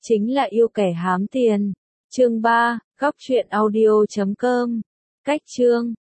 chính là yêu kẻ hám tiền. Chương 3, góc truyện audio.com. Cách chương